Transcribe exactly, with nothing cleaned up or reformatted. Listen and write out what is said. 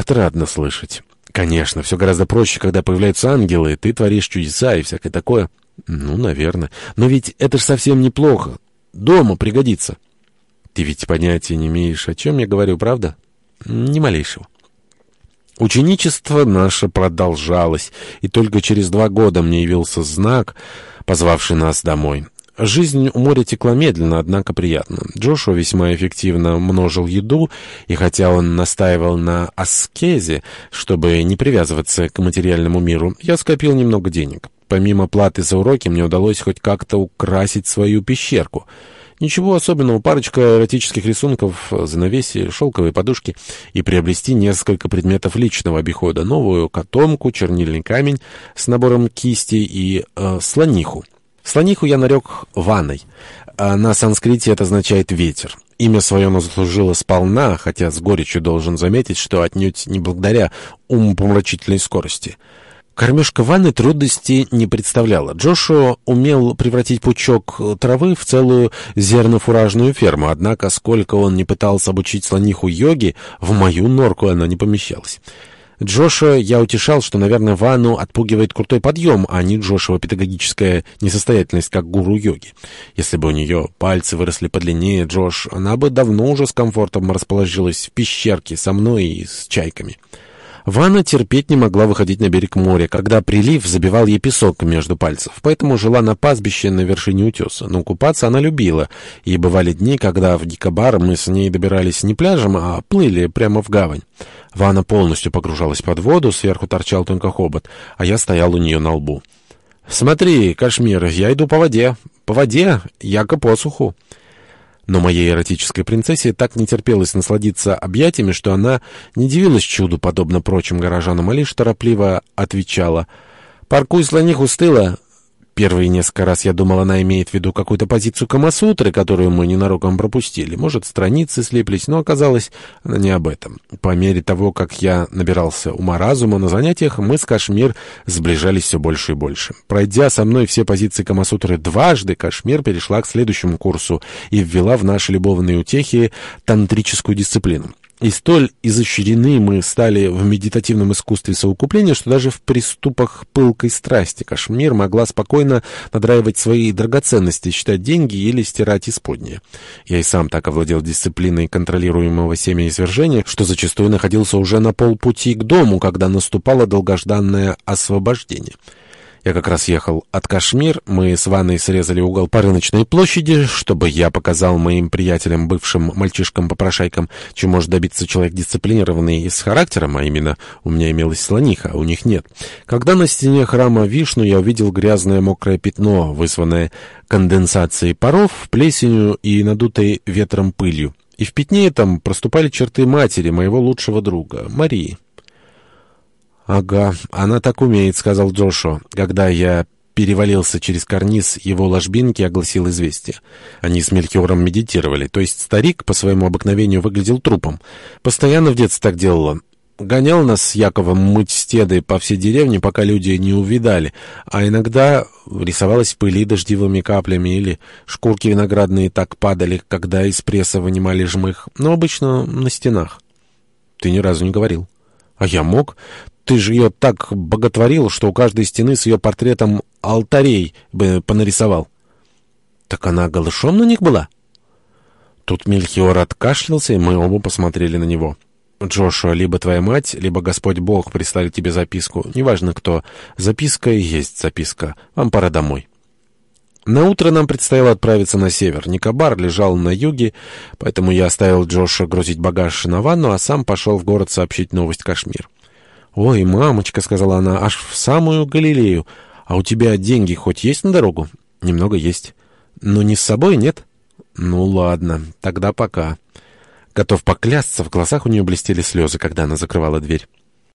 Отрадно слышать. Конечно, все гораздо проще, когда появляются ангелы, ты творишь чудеса и всякое такое. Ну, наверное. Но ведь это ж совсем неплохо. Дома пригодится. Ты ведь понятия не имеешь, о чем я говорю, правда? Ни малейшего. Ученичество наше продолжалось, и только через два года мне явился знак, позвавший нас домой. Жизнь у моря текла медленно, однако приятно. Джошуа весьма эффективно множил еду, и хотя он настаивал на аскезе, чтобы не привязываться к материальному миру, я скопил немного денег. Помимо платы за уроки, мне удалось хоть как-то украсить свою пещерку. Ничего особенного, парочка эротических рисунков, занавеси, шелковые подушки и приобрести несколько предметов личного обихода, новую котомку, чернильный камень с набором кистей и э, слониху. Слониху я нарек ванной. А на санскрите это означает «ветер». Имя свое она заслужила сполна, хотя с горечью должен заметить, что отнюдь не благодаря умопомрачительной скорости. Кормежка ванны трудностей не представляла. Джошуа умел превратить пучок травы в целую зернофуражную ферму, однако, сколько он не пытался обучить слониху йоге, в мою норку она не помещалась. Джошуа я утешал, что, наверное, ванну отпугивает крутой подъем, а не Джошуа педагогическая несостоятельность, как гуру йоги. Если бы у нее пальцы выросли подлиннее, Джош, она бы давно уже с комфортом расположилась в пещерке со мной и с чайками. Ванна терпеть не могла выходить на берег моря, когда прилив забивал ей песок между пальцев, поэтому жила на пастбище на вершине утеса. Но купаться она любила, и бывали дни, когда в Никобар мы с ней добирались не пляжем, а плыли прямо в гавань. Ванна полностью погружалась под воду, сверху торчал только хобот, а я стоял у нее на лбу. «Смотри, Кашмир, я иду по воде, по воде, яко по суху». Но моей эротической принцессе так не терпелось насладиться объятиями, что она не дивилась чуду, подобно прочим горожанам, а лишь торопливо отвечала: «Паркуй слониху с тыла». Первые несколько раз я думал, она имеет в виду какую-то позицию Камасутры, которую мы ненароком пропустили. Может, страницы слиплись, но оказалось, она не об этом. По мере того, как я набирался ума-разума на занятиях, мы с Кашмир сближались все больше и больше. Пройдя со мной все позиции Камасутры дважды, Кашмир перешла к следующему курсу и ввела в наши любовные утехи тантрическую дисциплину. И столь изощрены мы стали в медитативном искусстве совокупления, что даже в приступах пылкой страсти Кашмир могла спокойно надраивать свои драгоценности, считать деньги или стирать исподнее. Я и сам так овладел дисциплиной контролируемого семяизвержения, что зачастую находился уже на полпути к дому, когда наступало долгожданное освобождение. Я как раз ехал от Кашмир, мы с Ванной срезали угол по рыночной площади, чтобы я показал моим приятелям, бывшим мальчишкам-попрошайкам, чем может добиться человек дисциплинированный и с характером, а именно у меня имелась слониха, а у них нет. Когда на стене храма Вишну я увидел грязное мокрое пятно, вызванное конденсацией паров, плесенью и надутой ветром пылью. И в пятне этом проступали черты матери, моего лучшего друга, Марии. «Ага, она так умеет», — сказал Джошуа, когда я перевалился через карниз его ложбинки и огласил известие. Они с Мельхиором медитировали, то есть старик по своему обыкновению выглядел трупом. Постоянно в детстве так делала. Гонял нас с Яковом мыть стеды по всей деревне, пока люди не увидали, а иногда рисовалась в пыли дождевыми каплями или шкурки виноградные так падали, когда из пресса вынимали жмых, но обычно на стенах. Ты ни разу не говорил. А я мог. Ты же ее так боготворил, что у каждой стены с ее портретом алтарей бы понарисовал. Так она голышом на них была? Тут Мельхиор откашлялся, и мы оба посмотрели на него. Джошуа, либо твоя мать, либо Господь Бог прислали тебе записку. Неважно кто. Записка и есть записка. Вам пора домой. Наутро нам предстояло отправиться на север. Никобар лежал на юге, поэтому я оставил Джоша грузить багаж на ванну, а сам пошел в город сообщить новость Кашмир. «Ой, мамочка», — сказала она, — «аж в самую Галилею. А у тебя деньги хоть есть на дорогу?» «Немного есть». «Но не с собой, нет?» «Ну ладно, тогда пока». Готов поклясться, в глазах у нее блестели слезы, когда она закрывала дверь.